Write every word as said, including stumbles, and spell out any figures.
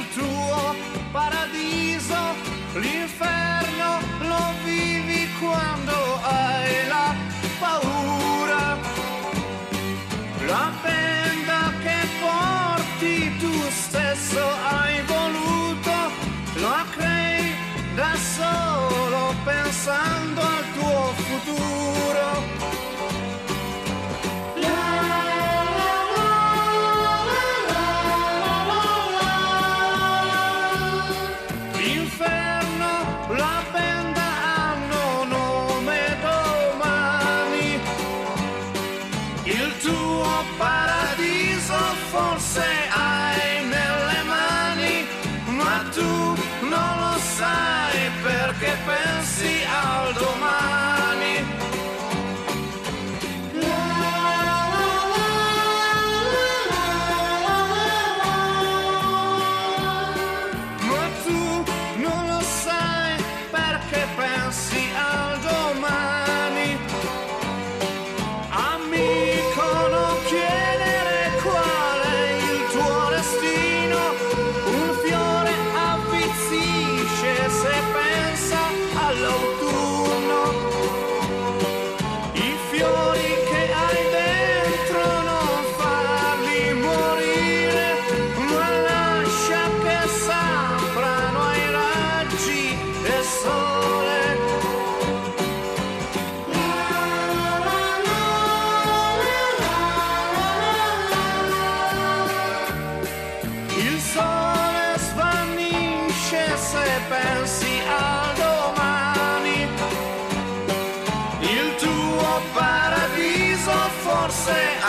il tuo paradiso, l'inferno lo vivi quando hai la paura. La benda che porti tu stesso hai voluto, la crei da solo pensando al tuo futuro. Forse hai nelle mani, ma tu non lo sai perché pensi al domani. Ma tu non lo sai perché pensi al domani. Amico, non chiedere quale un fiore avvizzisce se pensa all'autunno. I fiori che hai dentro non farli morire, ma lascia che s'aprano ai raggi del sole. Il sole svanisce se pensi al domani. Il tuo paradiso forse